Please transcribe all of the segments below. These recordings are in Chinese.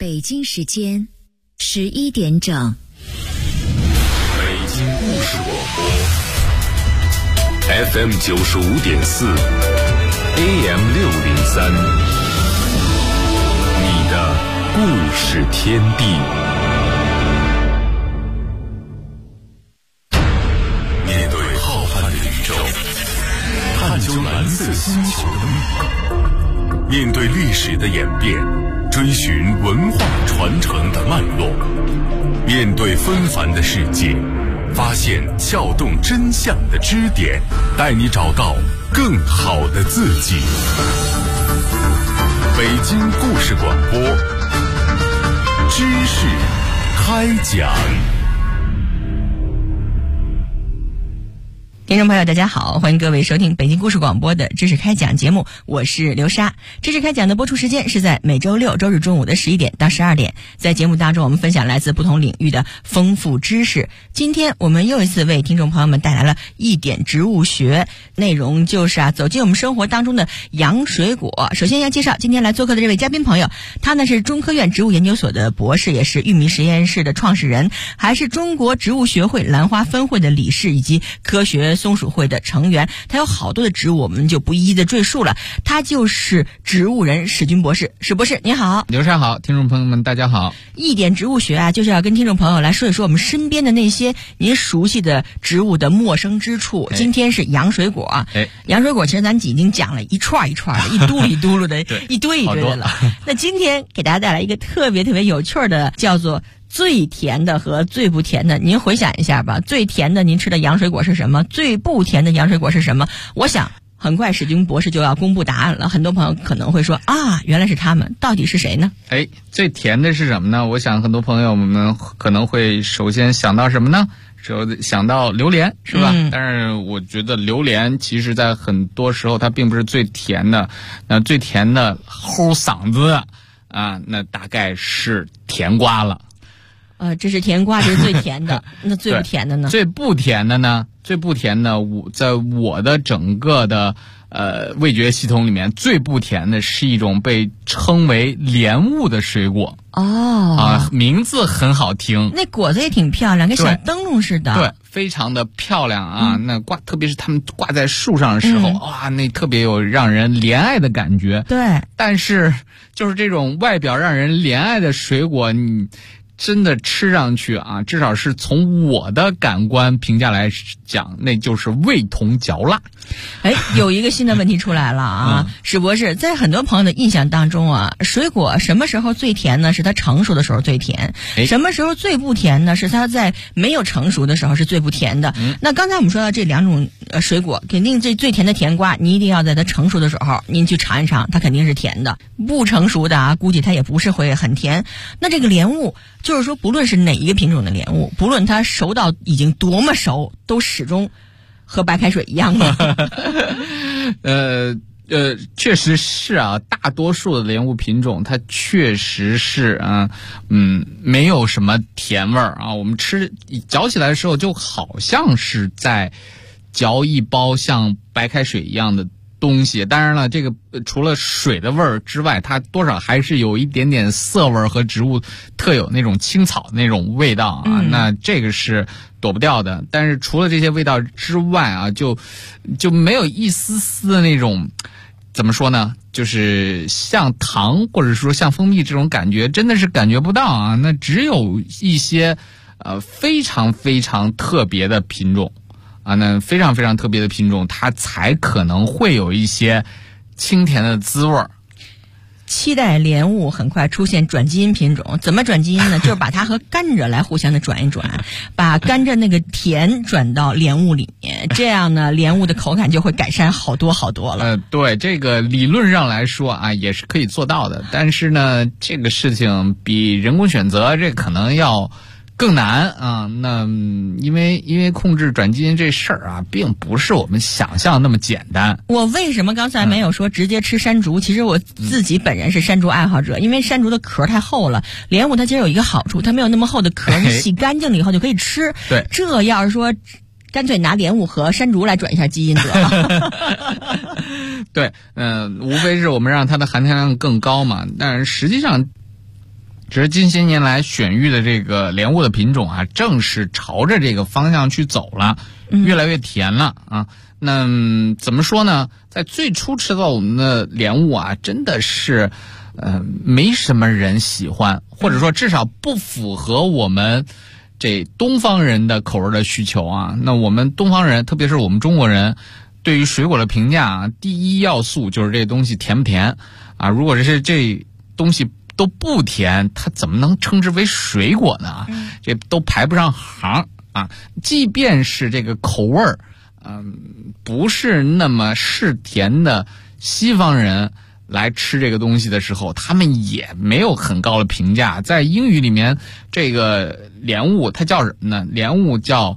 北京时间11点整。 北京故事广播 FM 95.4 AM 603，你的故事天地。面对浩瀚的宇宙，探究蓝色星球的秘密，面对历史的演变，追寻文化传承的脉络，面对纷繁的世界，发现撬动真相的支点，带你找到更好的自己。北京故事广播，知识开讲。 听众朋友大家好，欢迎各位收听北京故事广播的知识开讲节目，我是刘莎。知识开讲的播出时间是在每周六周日中午的11点到12点，在节目当中我们分享来自不同领域的丰富知识。今天我们又一次为听众朋友们带来了一点植物学，内容就是走进我们生活当中的洋水果。首先要介绍今天来做客的这位嘉宾朋友，他呢是中科院植物研究所的博士，也是玉米实验室的创始人，还是中国植物学会兰花分会的理事以及科学松鼠会的成员。他有好多的植物，我们就不一一的赘述了。他就是植物人史军博士。史博士你好。 刘莎好，听众朋友们大家好。 一点植物学就是要跟听众朋友来说一说我们身边的那些您熟悉的植物的陌生之处。今天是洋水果。洋水果其实咱已经讲了一串一串的，一嘟噜一嘟噜的一堆一堆的了。那今天给大家带来一个特别特别有趣的，叫做最甜的和最不甜的。您回想一下吧，最甜的您吃的洋水果是什么？最不甜的洋水果是什么？我想很快史军博士就要公布答案了，很多朋友可能会说啊，原来是他们，到底是谁呢？ 最甜的是什么呢？我想很多朋友们可能会首先想到什么呢？想到榴莲是吧？但是我觉得榴莲其实在很多时候它并不是最甜的，那最甜的齁嗓子啊，那大概是甜瓜了。 这是甜瓜，这是最甜的。那最不甜的呢？ 最不甜的呢？最不甜的，在我的整个的味觉系统里面，最不甜的是一种被称为莲雾的水果。名字很好听， 那果子也挺漂亮，跟小灯笼似的。 对，非常的漂亮啊！那特别是它们挂在树上的时候，哇，那特别有让人怜爱的感觉。 对， 但是就是这种外表让人怜爱的水果，你真的吃上去啊，至少是从我的感官评价来讲，那就是味同嚼蜡。 有一个新的问题出来了啊，史博士，在很多朋友的印象当中啊，水果什么时候最甜呢？是它成熟的时候最甜。什么时候最不甜呢？是它在没有成熟的时候是最不甜的。那刚才我们说到这两种水果，肯定这最甜的甜瓜，你一定要在它成熟的时候您去尝一尝，它肯定是甜的。不成熟的啊，估计它也不是会很甜。那这个莲雾，就是说不论是哪一个品种的莲雾，不论它熟到已经多么熟，都始终和白开水一样的。 确实是啊，大多数的莲雾品种它确实是没有什么甜味儿啊。我们嚼起来的时候就好像是在嚼一包像白开水一样的东西。当然了，这个除了水的味儿之外，它多少还是有一点点涩味和植物特有那种青草那种味道啊。那这个是躲不掉的。但是除了这些味道之外啊，就没有一丝丝的那种，怎么说呢，就是像糖或者说像蜂蜜这种感觉，真的是感觉不到啊。那只有一些非常非常特别的品种啊，那非常非常特别的品种，它才可能会有一些清甜的滋味儿。 期待莲雾很快出现转基因品种。怎么转基因呢？就是把它和甘蔗来互相的转一转，把甘蔗那个甜转到莲雾里面，这样呢莲雾的口感就会改善好多好多了。 对，这个理论上来说啊也是可以做到的，但是呢这个事情比人工选择这可能要更难啊。那因为控制转基因这事儿啊，并不是我们想象那么简单。 我为什么刚才没有说直接吃山竹？其实我自己本人是山竹爱好者，因为山竹的壳太厚了。莲雾它其实有一个好处，它没有那么厚的壳，你洗干净了以后就可以吃。 对， 这要是说干脆拿莲雾和山竹来转一下基因得了。 对，无非是我们让它的含糖量更高嘛。但是实际上只是近些年来选育的这个莲雾的品种啊，正是朝着这个方向去走了，越来越甜了啊。那怎么说呢？在最初吃到我们的莲雾啊，真的是没什么人喜欢，或者说至少不符合我们这东方人的口味的需求啊。那我们东方人，特别是我们中国人，对于水果的评价啊，第一要素就是这东西甜不甜啊。如果是这东西都不甜，它怎么能称之为水果呢？这都排不上行啊。即便是这个口味儿，不是那么是甜的西方人来吃这个东西的时候，他们也没有很高的评价。在英语里面，这个莲雾它叫什么呢？莲雾叫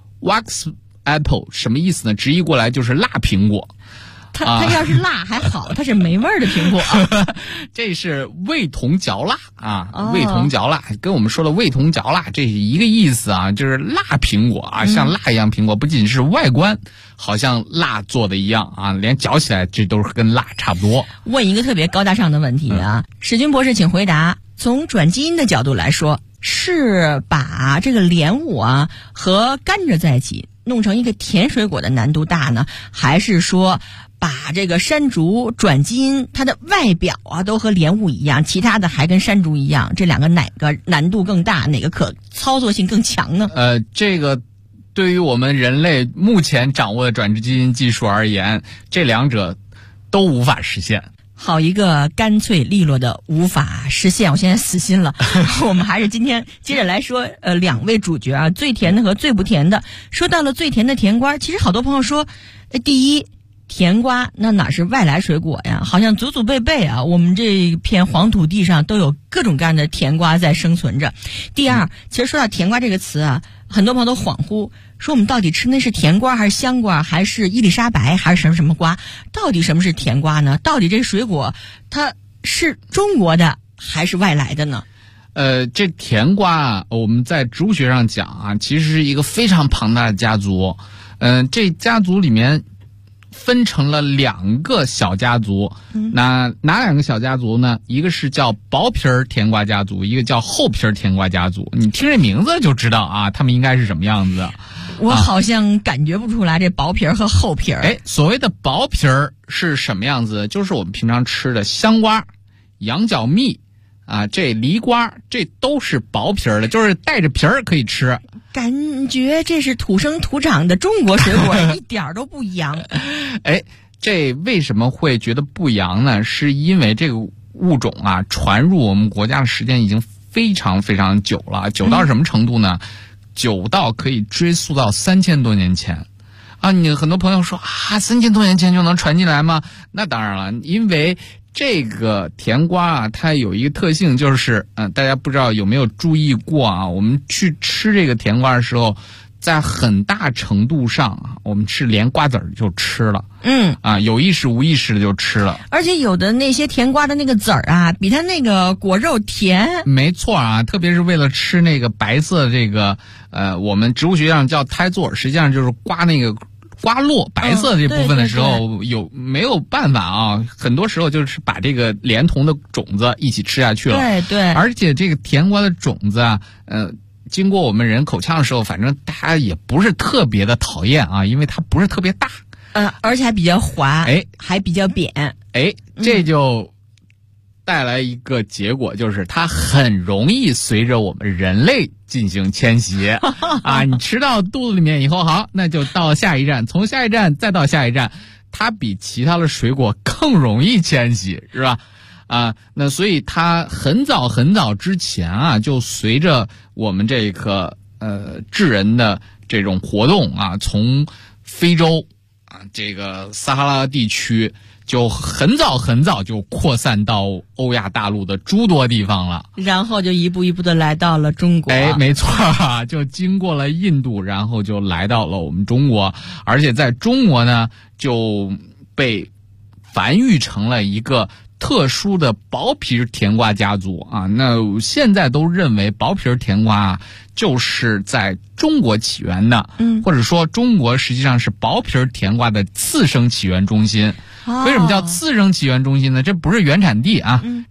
wax apple， 什么意思呢？直译过来就是辣苹果。 它要是辣还好，它是没味儿的苹果。 这是味同嚼蜡啊，味同嚼蜡跟我们说的味同嚼蜡这是一个意思啊，就是辣苹果啊，像蜡一样苹果，不仅是外观好像蜡做的一样啊，连嚼起来这都是跟蜡差不多。 问一个特别高大上的问题啊，史军博士，请回答：从转基因的角度来说，是把这个莲雾啊和甘蔗在一起弄成一个甜水果的难度大呢，还是说把这个山竹转基因它的外表啊都和莲雾一样，其他的还跟山竹一样，这两个哪个难度更大，哪个可操作性更强呢？ 这个对于我们人类目前掌握的转基因技术而言，这两者都无法实现。 好一个干脆利落的无法实现，我现在死心了。我们还是今天接着来说两位主角啊，最甜的和最不甜的。说到了最甜的甜瓜，其实好多朋友说第一，甜瓜那哪是外来水果呀，好像祖祖辈辈啊，我们这片黄土地上都有各种各样的甜瓜在生存着。第二，其实说到甜瓜这个词啊，很多朋友都恍惚，说我们到底吃那是甜瓜还是香瓜还是伊丽莎白还是什么什么瓜？到底什么是甜瓜呢？到底这水果它是中国的还是外来的呢？ 这甜瓜啊，我们在植物学上讲啊，其实是一个非常庞大的家族。这家族里面分成了两个小家族，哪两个小家族呢？一个是叫薄皮儿甜瓜家族，一个叫厚皮儿甜瓜家族。你听这名字就知道啊，他们应该是什么样子的。 我好像感觉不出来这薄皮儿和厚皮儿。 所谓的薄皮儿是什么样子？就是我们平常吃的香瓜、羊角蜜啊，这梨瓜，这都是薄皮儿的，就是带着皮儿可以吃。 感觉这是土生土长的中国水果，一点都不洋。 这为什么会觉得不洋呢？是因为这个物种啊传入我们国家的时间已经非常非常久了，久到什么程度呢？久到可以追溯到3000多年前。啊，你很多朋友说啊，3000多年前就能传进来吗？那当然了，因为这个甜瓜啊，它有一个特性，就是大家不知道有没有注意过啊？我们去吃这个甜瓜的时候，在很大程度上啊，我们是连瓜子儿就吃了，有意识无意识的就吃了。 而且有的那些甜瓜的那个籽儿啊，比它那个果肉甜。 没错啊，特别是为了吃那个白色这个我们植物学上叫胎座，实际上就是刮那个瓜络白色这部分的时候，没有办法啊？很多时候就是把这个连同的种子一起吃下去了。 对， 而且这个甜瓜的种子啊，经过我们人口腔的时候，反正它也不是特别的讨厌啊，因为它不是特别大， 而且还比较滑，还比较扁， 这就带来一个结果，就是它很容易随着我们人类进行迁徙啊！你吃到肚子里面以后，好，那就到下一站，从下一站再到下一站，它比其他的水果更容易迁徙，是吧？那所以它很早很早之前啊，就随着我们这个智人的这种活动啊，从非洲啊这个撒哈拉地区就很早很早就扩散到欧亚大陆的诸多地方了， 然后就一步一步的来到了中国。 没错啊，就经过了印度，然后就来到了我们中国，而且在中国呢就被繁育成了一个特殊的薄皮甜瓜家族啊。那现在都认为薄皮甜瓜就是在中国起源的，或者说中国实际上是薄皮甜瓜的次生起源中心。为什么叫次生起源中心呢？这不是原产地啊，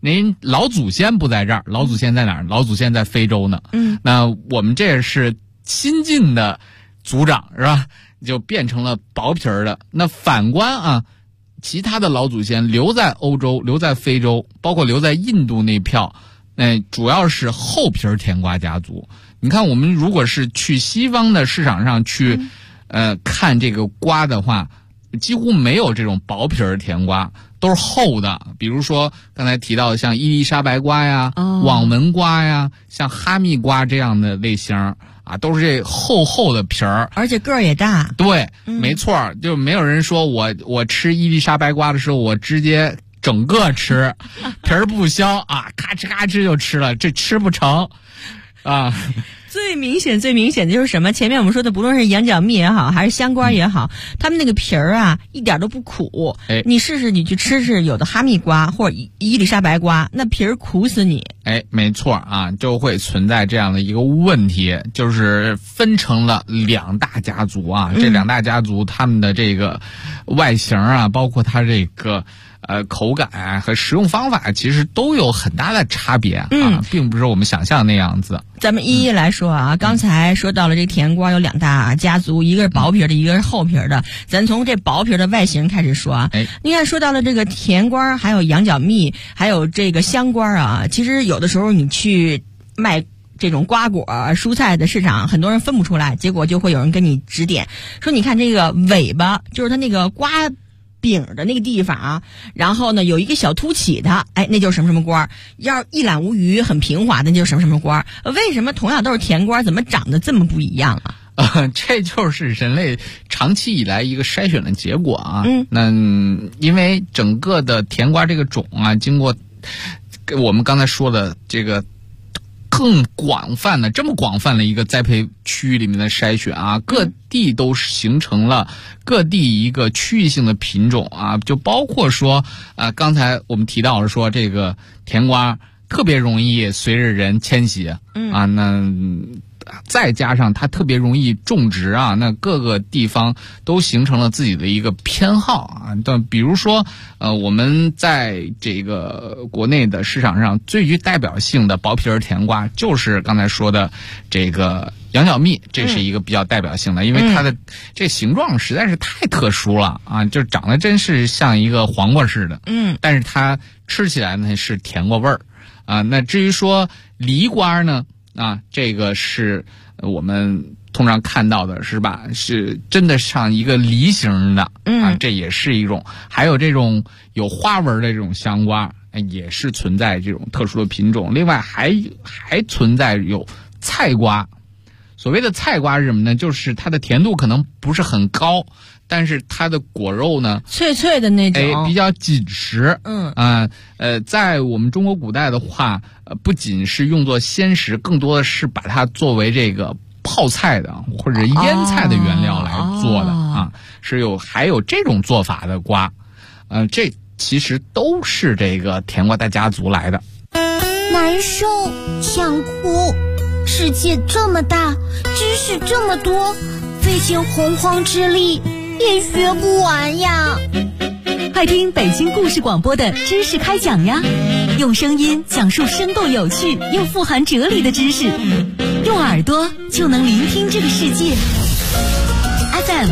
您老祖先不在这儿，老祖先在哪儿？老祖先在非洲呢。那我们这是新晋的族长是吧？就变成了薄皮儿的。那反观啊，其他的老祖先留在欧洲、留在非洲，包括留在印度那票，主要是厚皮儿甜瓜家族。你看，我们如果是去西方的市场上去，看这个瓜的话，几乎没有这种薄皮儿甜瓜，都是厚的。比如说刚才提到的像伊丽莎白瓜呀、网纹瓜呀、像哈密瓜这样的类型啊，都是这厚厚的皮儿， 而且个儿也大。 对，没错，就没有人说我吃伊丽莎白瓜的时候，我直接整个吃，皮儿不削啊，咔哧咔哧就吃了，这吃不成啊。 最明显的就是什么？前面我们说的，不论是羊角蜜也好，还是香瓜也好，他们那个皮儿啊，一点都不苦。你试试，你去吃有的哈密瓜或者伊丽莎白瓜，那皮儿苦死你。 没错啊，就会存在这样的一个问题，就是分成了两大家族啊。这两大家族他们的这个外形啊，包括它这个口感啊和食用方法，其实都有很大的差别啊，并不是我们想象那样子。 咱们一一来说啊，刚才说到了这个甜瓜有两大家族，一个是薄皮的，一个是厚皮的。咱从这薄皮的外形开始说啊。你看，说到了这个甜瓜，还有羊角蜜，还有这个香瓜啊，其实有的时候你去卖这种瓜果蔬菜的市场，很多人分不出来，结果就会有人跟你指点说，你看这个尾巴，就是它那个瓜柄的那个地方啊，然后呢有一个小凸起的，那就是什么什么瓜。要一览无余很平滑的，那就是什么什么瓜。为什么同样都是甜瓜，怎么长得这么不一样啊？ 这就是人类长期以来一个筛选的结果啊。那因为整个的甜瓜这个种啊，经过我们刚才说的这个更广泛的这么广泛的一个栽培区域里面的筛选啊，各地都形成了各地一个区域性的品种啊，就包括说刚才我们提到了说这个甜瓜特别容易随着人迁徙啊，那再加上它特别容易种植啊，那各个地方都形成了自己的一个偏好啊。但比如说我们在这个国内的市场上最具代表性的薄皮儿甜瓜，就是刚才说的这个羊角蜜，这是一个比较代表性的，因为它的这形状实在是太特殊了啊，就长得真是像一个黄瓜似的。但是它吃起来呢是甜瓜味儿啊。那至于说梨瓜呢？这个是我们通常看到的是吧？是真的像一个梨形的啊，这也是一种。还有这种有花纹的这种香瓜，也是存在这种特殊的品种。另外还存在有菜瓜。所谓的菜瓜是什么呢？就是它的甜度可能不是很高，但是它的果肉呢， 脆脆的那种， 比较紧实。在我们中国古代的话，不仅是用作鲜食，更多的是把它作为这个泡菜的或者腌菜的原料来做的啊，还有这种做法的瓜。这其实都是这个甜瓜大家族来的。 难受，想哭。世界这么大，知识这么多，费尽洪荒之力也学不完呀！ 快听北京故事广播的知识开讲呀，用声音讲述生动有趣又富含哲理的知识，用耳朵就能聆听这个世界。FM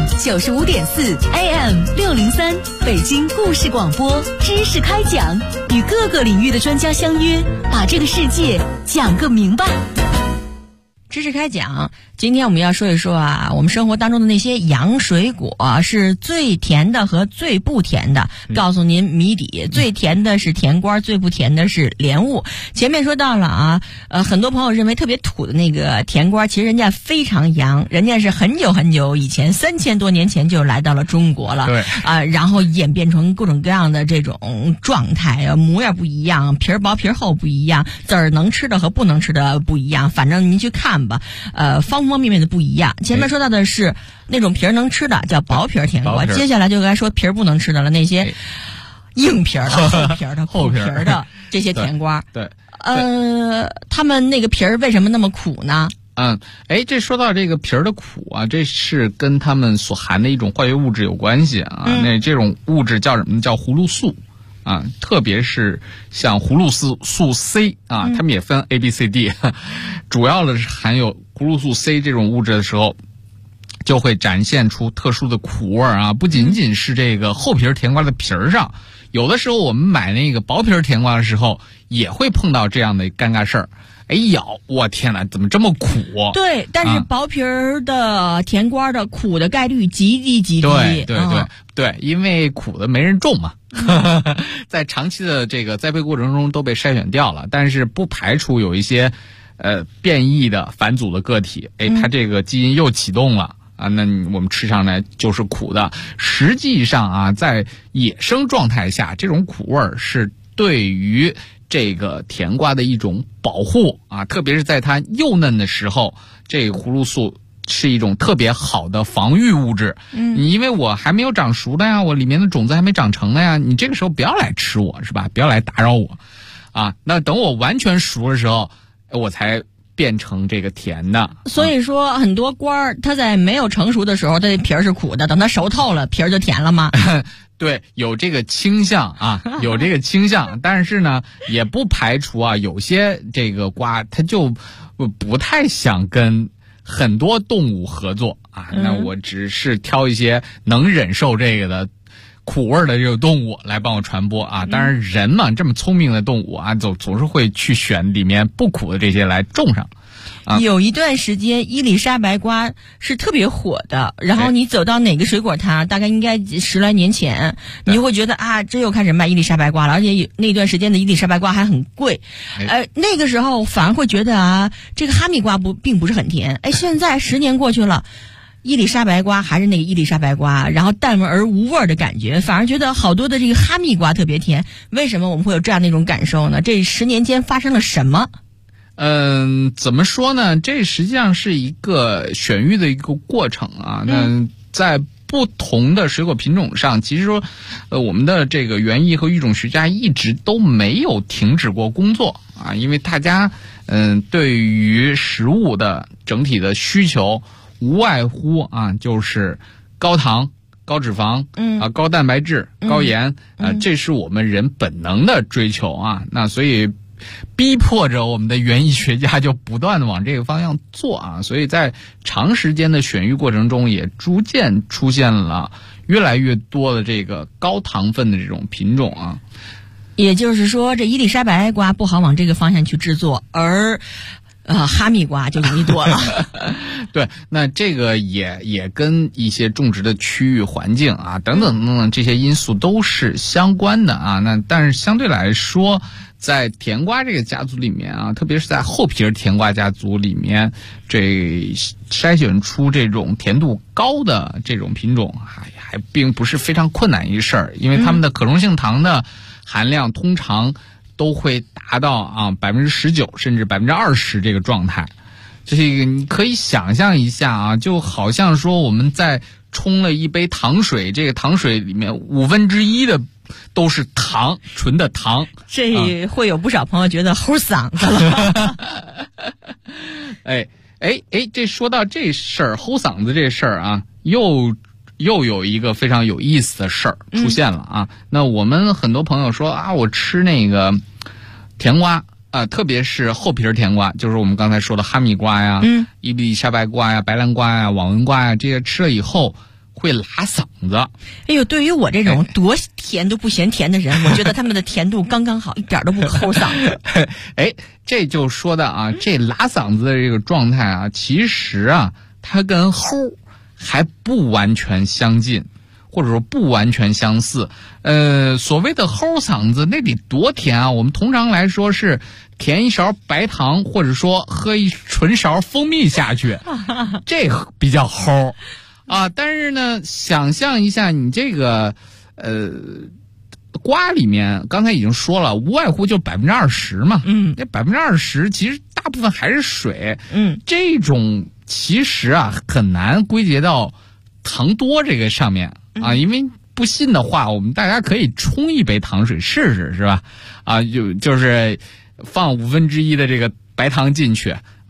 95.4 AM 603，北京故事广播知识开讲，与各个领域的专家相约，把这个世界讲个明白。 知识开讲，今天我们要说一说啊，我们生活当中的那些洋水果是最甜的和最不甜的。告诉您谜底，最甜的是甜瓜，最不甜的是莲雾。前面说到了啊，很多朋友认为特别土的那个甜瓜，其实人家非常洋，人家是很久很久以前，3000多年前就来到了中国了。 对然后演变成各种各样的这种状态啊，模样不一样，皮儿薄皮儿厚不一样，籽儿能吃的和不能吃的不一样，反正您去看吧，方方面面的不一样。前面说到的是那种皮儿能吃的叫薄皮儿甜瓜，接下来就该说皮儿不能吃的了，那些硬皮儿的、厚皮儿的、苦皮儿的这些甜瓜。 对， 他们那个皮儿为什么那么苦呢？ 这说到这个皮儿的苦啊，这是跟他们所含的一种化学物质有关系啊。那这种物质叫什么呢？叫葫芦素啊，特别是像葫芦素 C 啊，它们也分 A、B、C、D， 主要的是含有葫芦素 C 这种物质的时候，就会展现出特殊的苦味啊。不仅仅是这个厚皮甜瓜的皮儿上，有的时候我们买那个薄皮甜瓜的时候，也会碰到这样的尴尬事儿。咬，我天哪，怎么这么苦？ 对，但是薄皮儿的甜瓜的苦的概率极低。 对，因为苦的没人种嘛，在长期的这个栽培过程中都被筛选掉了，但是不排除有一些变异的返祖的个体，它这个基因又启动了啊，那我们吃上来就是苦的。实际上啊，在野生状态下，这种苦味儿是对于这个甜瓜的一种保护啊，特别是在它幼嫩的时候，这个葫芦素是一种特别好的防御物质。你因为我还没有长熟的呀，我里面的种子还没长成的呀，你这个时候不要来吃我，是吧？不要来打扰我啊。那等我完全熟的时候，我才变成这个甜的。 所以说很多瓜儿它在没有成熟的时候，它的皮儿是苦的，等它熟透了，皮儿就甜了吗？ 对，有这个倾向啊，有这个倾向，但是呢，也不排除啊，有些这个瓜它就不太想跟很多动物合作啊。那我只是挑一些能忍受这个的苦味的这个动物来帮我传播啊。当然，人嘛，这么聪明的动物啊，总是会去选里面不苦的这些来种上。 有一段时间伊丽莎白瓜是特别火的，然后你走到哪个水果摊，大概应该10来年前，你就会觉得啊，这又开始卖伊丽莎白瓜了，而且那段时间的伊丽莎白瓜还很贵。那个时候反而会觉得啊，这个哈密瓜并不是很甜。现在10年过去了，伊丽莎白瓜还是那个伊丽莎白瓜，然后淡味而无味的感觉，反而觉得好多的这个哈密瓜特别甜。为什么我们会有这样的一种感受呢？这10年间发生了什么？ 怎么说呢？这实际上是一个选育的一个过程啊。那在不同的水果品种上，其实说，我们的这个园艺和育种学家一直都没有停止过工作啊，因为大家对于食物的整体的需求，无外乎啊就是高糖、高脂肪，高蛋白质、高盐，这是我们人本能的追求啊。那所以逼迫着我们的园艺学家就不断的往这个方向做啊，所以在长时间的选育过程中，也逐渐出现了越来越多的这个高糖分的这种品种啊。 也就是说，这伊丽莎白瓜不好往这个方向去制作，而哈密瓜就容易多了。 对，那这个也跟一些种植的区域环境啊等等这些因素都是相关的啊。那但是相对来说，在甜瓜这个家族里面啊，特别是在厚皮甜瓜家族里面，这筛选出这种甜度高的这种品种，还并不是非常困难一事儿，因为它们的可溶性糖的含量通常都会达到19%甚至20%这个状态。这个你可以想象一下啊，就好像说我们在冲了一杯糖水，这个糖水里面1/5的都是糖，纯的糖。 这会有不少朋友觉得齁嗓子了。 这说到这事儿，齁嗓子这事儿啊，又有一个非常有意思的事儿出现了啊。那我们很多朋友说啊，我吃那个甜瓜特别是厚皮甜瓜，就是我们刚才说的哈密瓜呀、伊丽莎白瓜呀、白兰瓜呀、网纹瓜呀，这些吃了以后会拉嗓子。 对于我这种多甜都不嫌甜的人，我觉得他们的甜度刚刚好，一点都不齁嗓子。 这就说的啊，这拉嗓子的这个状态啊，其实啊，它跟齁还不完全相近，或者说不完全相似。所谓的齁嗓子，那得多甜啊！我们通常来说是填一勺白糖，或者说喝一纯勺蜂蜜下去，这比较齁啊。但是呢，想象一下你这个瓜里面，刚才已经说了，无外乎就20%嘛。这20%其实大部分还是水。这种其实啊很难归结到糖多这个上面啊，因为不信的话，我们大家可以冲一杯糖水试试，是吧？就是放1/5的这个白糖进去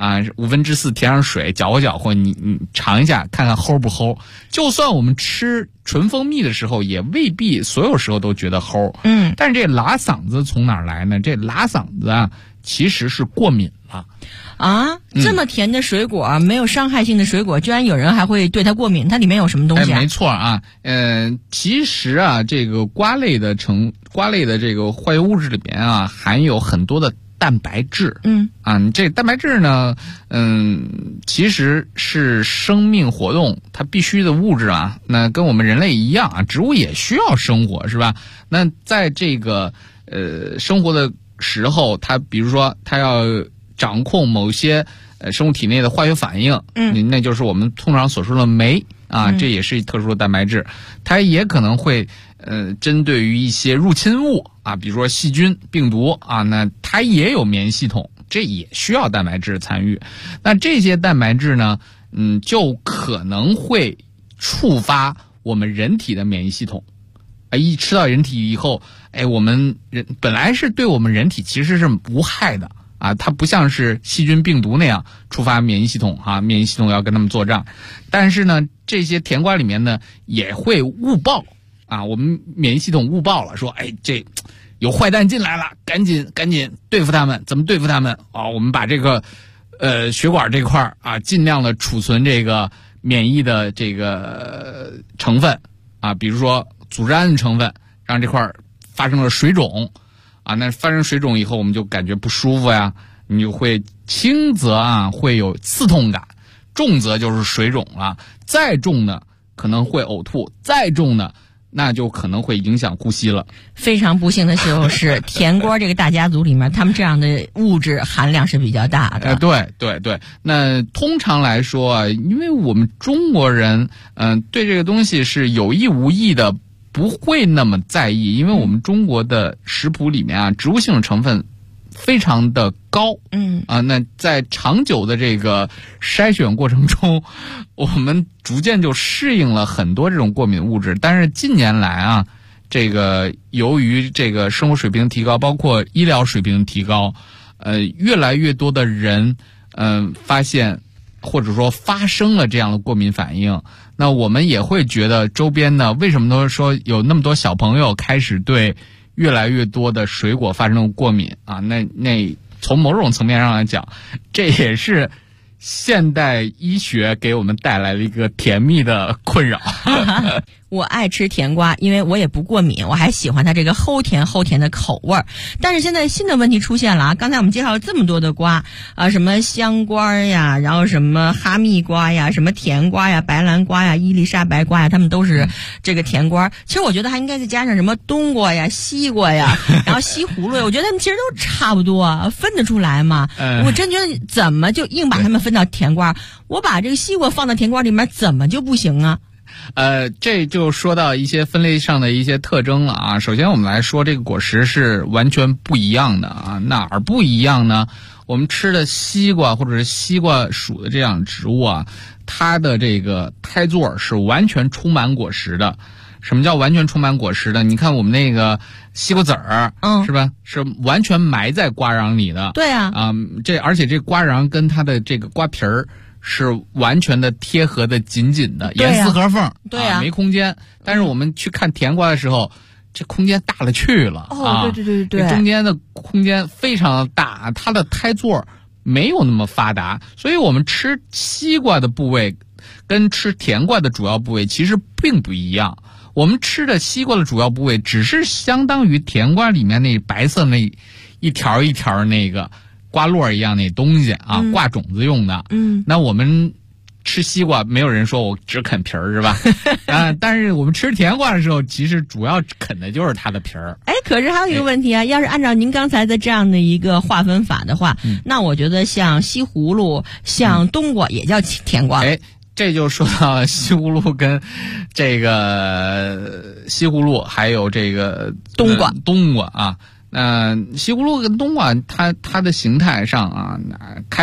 啊，4/5填上水，搅和，你尝一下，看看齁不齁。就算我们吃纯蜂蜜的时候，也未必所有时候都觉得齁。但是这拉嗓子从哪儿来呢？这拉嗓子啊，其实是过敏了。 啊，这么甜的水果，没有伤害性的水果，居然有人还会对它过敏？它里面有什么东西啊？ 没错啊，其实啊，这个瓜类的这个化学物质里边啊，含有很多的蛋白质。这蛋白质呢，其实是生命活动它必须的物质啊。那跟我们人类一样啊，植物也需要生活，是吧？那在这个生活的时候，它比如说它要掌控某些生物体内的化学反应，那就是我们通常所说的酶啊，这也是特殊的蛋白质，它也可能会针对于一些入侵物啊，比如说细菌、病毒啊，那它也有免疫系统，这也需要蛋白质参与。那这些蛋白质呢，就可能会触发我们人体的免疫系统。一吃到人体以后，我们人本来是对我们人体其实是无害的。它不像是细菌病毒那样触发免疫系统免疫系统要跟他们作战。但是呢，这些甜瓜里面呢也会误报我们免疫系统误报了，说这有坏蛋进来了，赶紧对付他们。怎么对付他们我们把这个血管这块尽量的储存这个免疫的这个成分比如说组织胺成分，让这块发生了水肿。那发生水肿以后，我们就感觉不舒服呀，你就会轻则会有刺痛感，重则就是水肿了，再重呢可能会呕吐，再重呢那就可能会影响呼吸了。 非常不幸的就是甜瓜这个大家族里面，他们这样的物质含量是比较大的。 对。那通常来说因为我们中国人对这个东西是有意无意的不会那么在意，因为我们中国的食谱里面植物性的成分非常的高。那在长久的这个筛选过程中，我们逐渐就适应了很多这种过敏物质。但是近年来这个由于这个生活水平提高，包括医疗水平提高，越来越多的人发现或者说发生了这样的过敏反应。那我们也会觉得周边呢，为什么都说有那么多小朋友开始对越来越多的水果发生过敏那从某种层面上来讲，这也是现代医学给我们带来了一个甜蜜的困扰。 我爱吃甜瓜，因为我也不过敏，我还喜欢它这个齁甜的口味儿。但是现在新的问题出现了刚才我们介绍了这么多的瓜什么香瓜呀，然后什么哈密瓜呀，什么甜瓜呀，白兰瓜呀，伊丽莎白瓜呀，它们都是这个甜瓜。其实我觉得还应该再加上什么冬瓜呀、西瓜呀，然后西葫芦呀，我觉得它们其实都差不多，分得出来吗？我真觉得怎么就硬把它们分到甜瓜？我把这个西瓜放到甜瓜里面，怎么就不行啊？ 这就说到一些分类上的一些特征了首先我们来说，这个果实是完全不一样的哪儿不一样呢？我们吃的西瓜或者是西瓜属的这样植物它的这个胎座是完全充满果实的。什么叫完全充满果实的？你看我们那个西瓜籽儿，是吧？是完全埋在瓜瓤里的。 对而且这瓜瓤跟它的这个瓜皮儿是完全的贴合的紧紧的，严丝合缝，没空间。但是我们去看甜瓜的时候，这空间大了去了对，中间的空间非常的大，它的胎座没有那么发达，所以我们吃西瓜的部位跟吃甜瓜的主要部位其实并不一样。我们吃的西瓜的主要部位只是相当于甜瓜里面那白色那一条一条那个瓜络一样那东西挂种子用的。那我们吃西瓜没有人说我只啃皮儿是吧？但是我们吃甜瓜的时候，其实主要啃的就是它的皮儿。 可是还有一个问题要是按照您刚才的这样的一个划分法的话，那我觉得像西葫芦、像冬瓜也叫甜瓜。 这就说到西葫芦跟这个西葫芦还有这个冬瓜西葫芦跟冬瓜它的形态上开花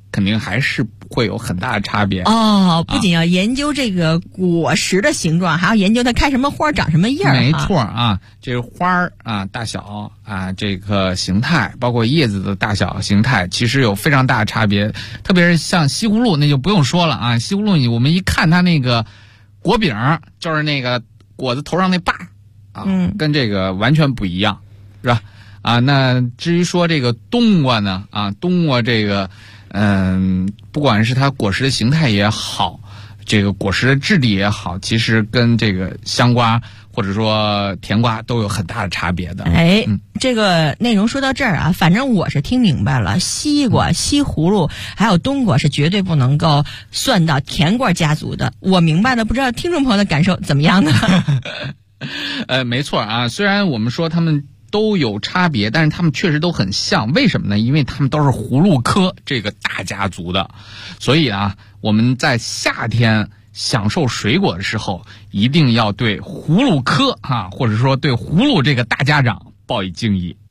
肯定还是会有很大的差别。 哦，不仅要研究这个果实的形状，还要研究它开什么花长什么叶儿。 没错啊，这个花儿啊大小啊，这个形态，包括叶子的大小形态，其实有非常大的差别。特别是像西葫芦，那就不用说了啊，西葫芦我们一看它那个果柄，就是那个果子头上那把啊，跟这个完全不一样，是吧？啊，那至于说这个冬瓜呢，啊，冬瓜这个，不管是它果实的形态也好，这个果实的质地也好，其实跟这个香瓜或者说甜瓜都有很大的差别的。 这个内容说到这儿啊，反正我是听明白了，西瓜、西葫芦还有冬瓜是绝对不能够算到甜瓜家族的。我明白了，不知道听众朋友的感受怎么样呢？ 没错啊，虽然我们说他们都有差别，但是它们确实都很像。为什么呢？因为它们都是葫芦科这个大家族的，所以啊，我们在夏天享受水果的时候，一定要对葫芦科啊，或者说对葫芦这个大家长报以敬意。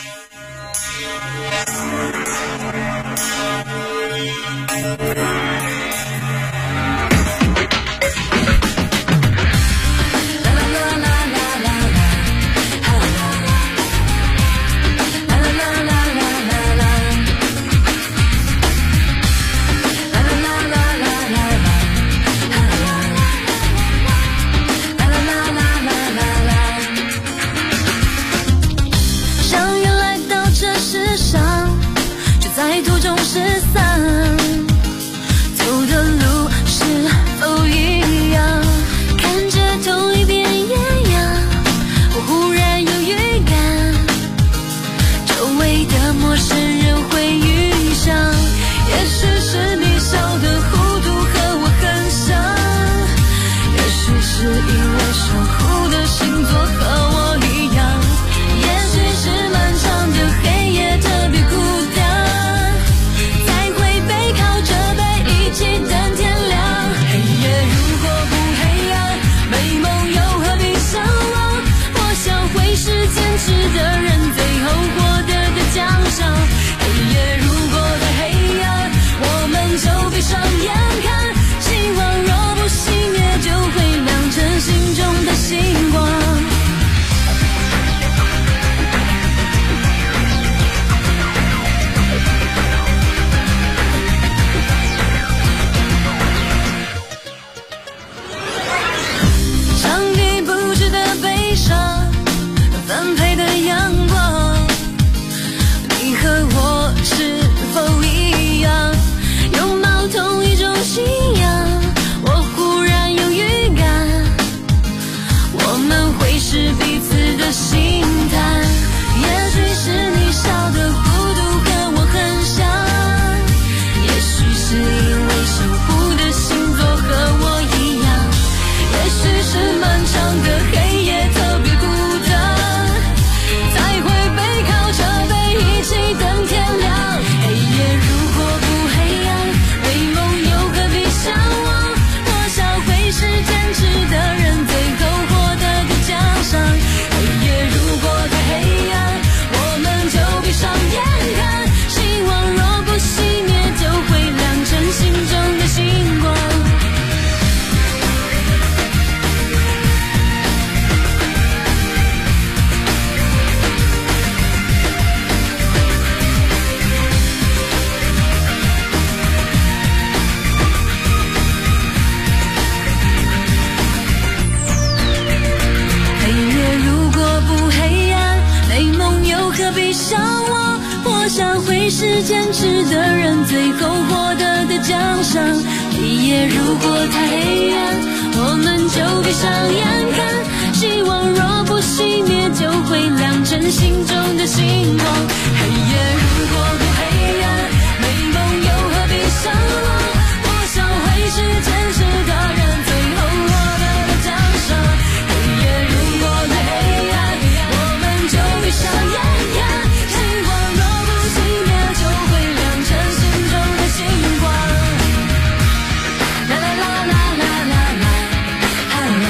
是坚持的人最后获得的奖赏。黑夜如果太黑暗，我们就闭上眼看，希望若不熄灭，就会亮成心中的星光。黑夜如果不黑暗，美梦又何必向往？我想会是坚持的人最后获得的奖赏。黑夜如果太黑暗，我们就闭上眼看，希望若不熄灭，就会亮成心中的星光。啦啦啦啦啦啦啦，啦啦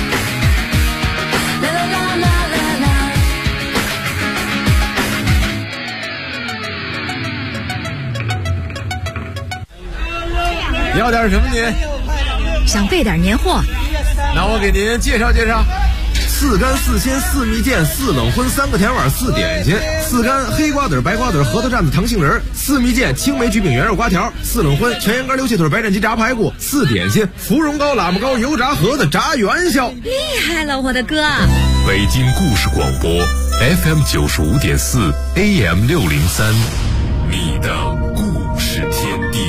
啦啦啦啦啦。 要点什么您？ 想备点年货。 那我给您介绍介绍。4干4鲜4蜜饯4冷荤3个甜碗4点心，4干黑瓜子白瓜子核桃蘸子糖杏仁，4蜜饯青梅焗饼圆肉瓜条，4冷荤全羊肝溜气腿白斩鸡炸排骨，4点心芙蓉糕喇嘛糕油炸盒子炸元宵。 厉害了，我的哥！ 北京故事广播 FM 95.4 AM 603，你的故事天地。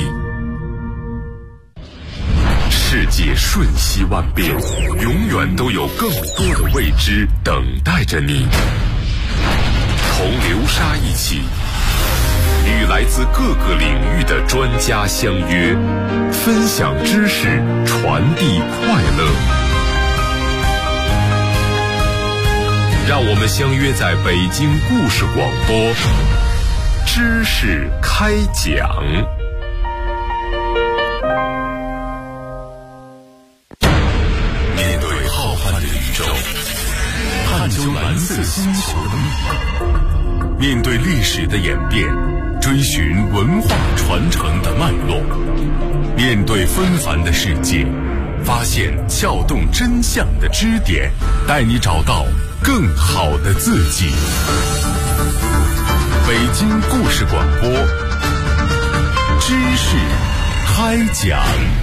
世界瞬息万变，永远都有更多的未知等待着你。同流沙一起，与来自各个领域的专家相约，分享知识，传递快乐。让我们相约在北京故事广播，知识开讲。面对浩瀚的宇宙，探究蓝色星球的秘密，面对历史的演变，追寻文化传承的脉络，面对纷繁的世界，发现撬动真相的支点，带你找到更好的自己。北京故事广播，知识开讲。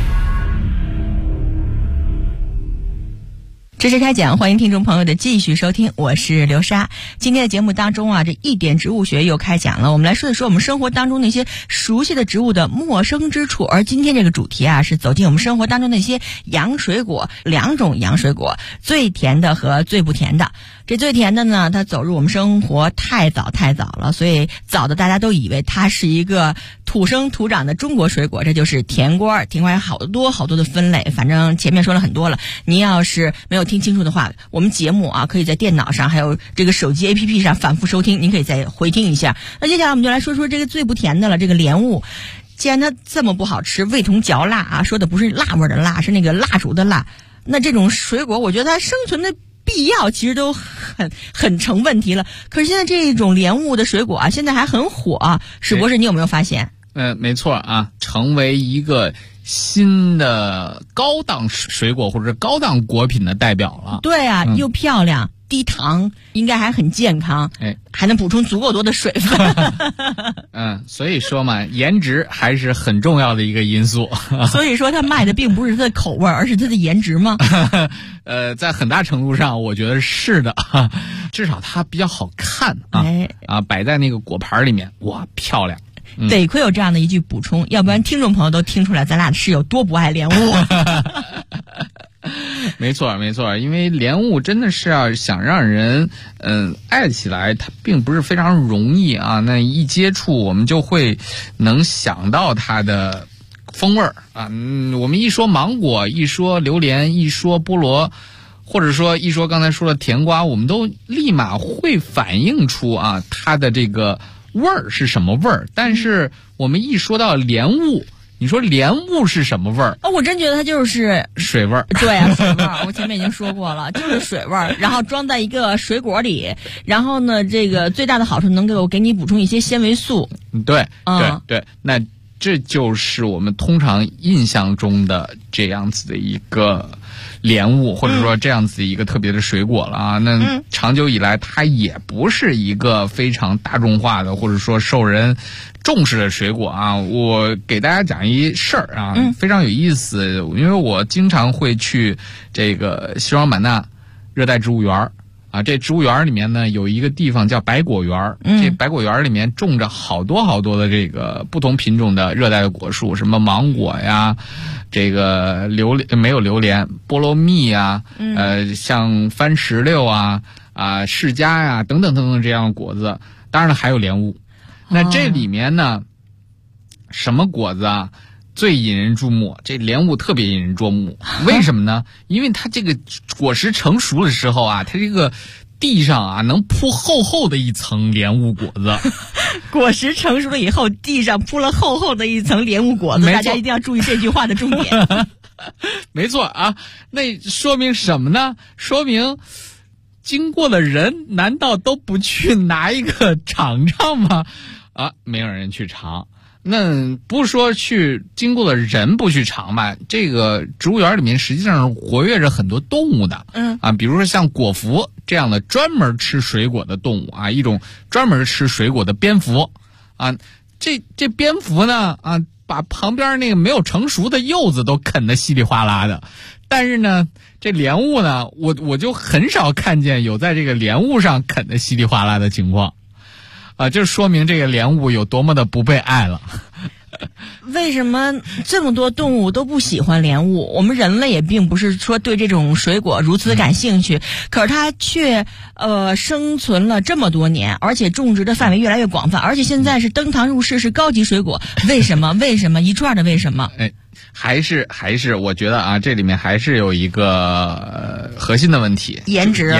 知识开讲，欢迎听众朋友的继续收听，我是刘莎。今天的节目当中啊，这一点植物学又开讲了，我们来说一说我们生活当中那些熟悉的植物的陌生之处。而今天这个主题啊，是走进我们生活当中的一些洋水果，2种洋水果，最甜的和最不甜的。这最甜的呢，它走入我们生活太早了，所以早的大家都以为它是一个土生土长的中国水果，这就是甜瓜。甜瓜有好多的分类，反正前面说了很多了，您要是没有听清楚的话，我们节目啊可以在电脑上还有这个手机 APP 上反复收听，您可以再回听一下。那接下来我们就来说说这个最不甜的了，这个莲雾。既然它这么不好吃，味同嚼蜡啊，说的不是辣味的辣，是那个蜡烛的蜡。那这种水果，我觉得它生存的必要其实都很成问题了。可是现在这种莲雾的水果啊，现在还很火啊，史博士，你有没有发现？ 没错啊，成为一个新的高档水果或者高档果品的代表了。 对啊，又漂亮，低糖，应该还很健康，还能补充足够多的水分。 所以说嘛，颜值还是很重要的一个因素。 所以说它卖的并不是它的口味，而是它的颜值吗？ 在很大程度上我觉得是的，至少它比较好看啊，摆在那个果盘里面，哇，漂亮。 得亏有这样的一句补充，要不然听众朋友都听出来咱俩是有多不爱莲雾。 没错，因为莲雾真的是要想让人爱起来，它并不是非常容易啊。那一接触我们就会能想到它的风味啊。我们一说芒果，一说榴莲，一说菠萝，或者说一说刚才说的甜瓜，我们都立马会反映出啊它的这个味儿是什么味儿。但是我们一说到莲雾，你说莲雾是什么味儿？ 我真觉得它就是水味儿。 对啊，水味儿，我前面已经说过了，就是水味儿，然后装在一个水果里，然后呢，这个最大的好处能给你补充一些纤维素。 对，那这就是我们通常印象中的这样子的一个莲雾，或者说这样子一个特别的水果了啊。那长久以来它也不是一个非常大众化的，或者说受人重视的水果啊。我给大家讲一事儿啊，非常有意思，因为我经常会去这个西双版纳热带植物园啊，这植物园里面呢有一个地方叫百果园，这百果园里面种着好多的这个不同品种的热带的果树，什么芒果呀，这个没有榴莲，菠萝蜜啊，像番石榴啊释迦呀等等这样的果子，当然了还有莲雾。那这里面呢，什么果子啊最引人注目？这莲雾特别引人注目，为什么呢？因为它这个果实成熟的时候啊，它这个地上啊能铺厚的一层莲雾果子。 果实成熟了以后，地上铺了厚的一层莲雾果子，大家一定要注意这句话的重点。 没错啊，那说明什么呢？说明经过的人难道都不去拿一个尝尝吗？没有人去尝那不是说去经过了人不去尝吧，这个植物园里面实际上活跃着很多动物的，比如说像果蝠这样的专门吃水果的动物啊，一种专门吃水果的蝙蝠啊，这蝙蝠呢啊，把旁边那个没有成熟的柚子都啃得稀里哗啦的，但是呢，这莲雾呢，我就很少看见有在这个莲雾上啃得稀里哗啦的情况。就说明这个莲雾有多么的不被爱了。 为什么这么多动物都不喜欢莲雾？我们人类也并不是说对这种水果如此感兴趣，可是它却生存了这么多年，而且种植的范围越来越广泛，而且现在是登堂入室，是高级水果。为什么？为什么？一串的为什么？ 还是我觉得啊，这里面还是有一个核心的问题，颜值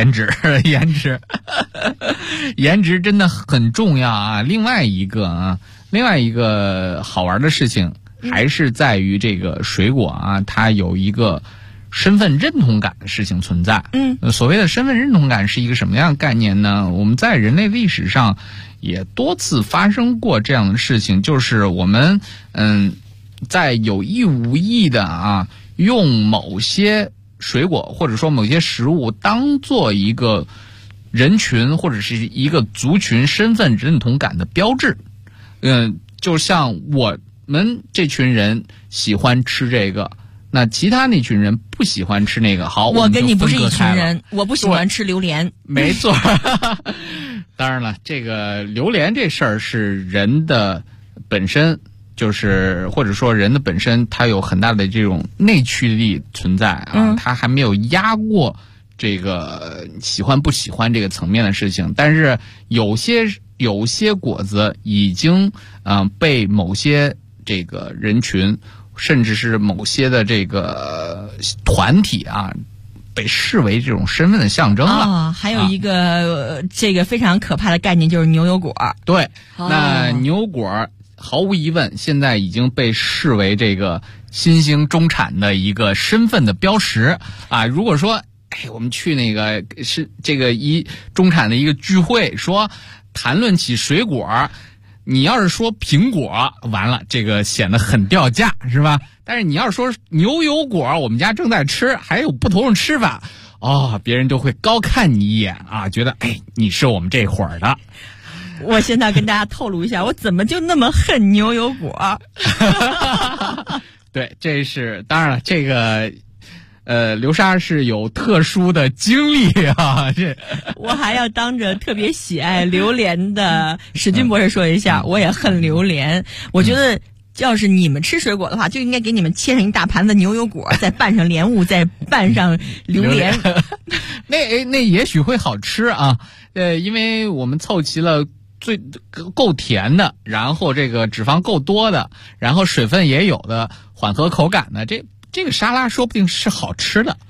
真的很重要啊。另外一个好玩的事情还是在于这个水果啊，它有一个身份认同感的事情存在。所谓的身份认同感是一个什么样的概念呢？我们在人类历史上也多次发生过这样的事情，就是我们在有意无意的啊，用某些水果或者说某些食物当做一个人群或者是一个族群身份认同感的标志。就像我们这群人喜欢吃这个，那其他那群人不喜欢吃那个。好， 我跟你不是一群人，我不喜欢吃榴莲。 没错。当然了，这个榴莲这事儿是人的本身。就是或者说人的本身它有很大的这种内驱力存在啊，它还没有压过这个喜欢不喜欢这个层面的事情。但是有些果子已经被某些这个人群甚至是某些的这个团体啊被视为这种身份的象征了。 还有一个这个非常可怕的概念就是牛油果。 对，那牛油果毫无疑问，现在已经被视为这个新兴中产的一个身份的标识啊！如果说，我们去那个是这个中产的一个聚会，说谈论起水果，你要是说苹果，完了这个显得很掉价，是吧？但是你要是说牛油果，我们家正在吃，还有不同的吃法，别人就会高看你一眼啊，觉得你是我们这伙儿的。 我现在跟大家透露一下，我怎么就那么恨牛油果？ 对，这是当然了，这个流沙是有特殊的经历啊。 我还要当着特别喜爱榴莲的史军博士说一下，我也恨榴莲。我觉得要是你们吃水果的话，就应该给你们切上一大盘子牛油果，再拌上莲雾，再拌上榴莲。 那也许会好吃啊。因为我们凑齐了够甜的，然后这个脂肪够多的，然后水分也有的，缓和口感的，这个沙拉说不定是好吃的。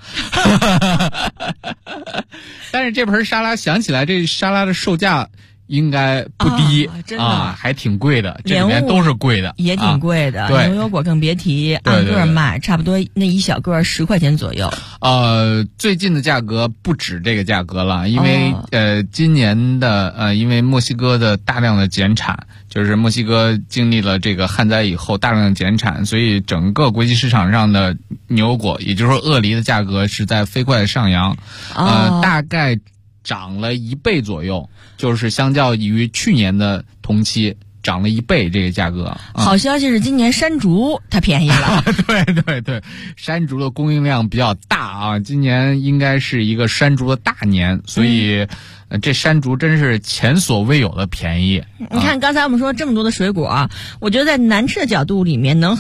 但是这盆沙拉想起来，这沙拉的售价应该不低真的还挺贵的，这里面都是贵的， 也挺贵的。 对， 牛油果更别提，按个卖，差不多那一小个10块钱左右。 最近的价格不止这个价格了，因为今年的因为墨西哥的大量的减产，就是墨西哥经历了这个旱灾以后大量的减产，所以整个国际市场上的牛油果，也就是说鳄梨的价格是在飞快的上扬，大概涨了1倍左右，就是相较于去年的同期涨了1倍这个价格。 好消息是今年山竹它便宜了。 对，山竹的供应量比较大啊，今年应该是一个山竹的大年，所以这山竹真是前所未有的便宜。 你看刚才我们说这么多的水果啊，我觉得在难吃的角度里面能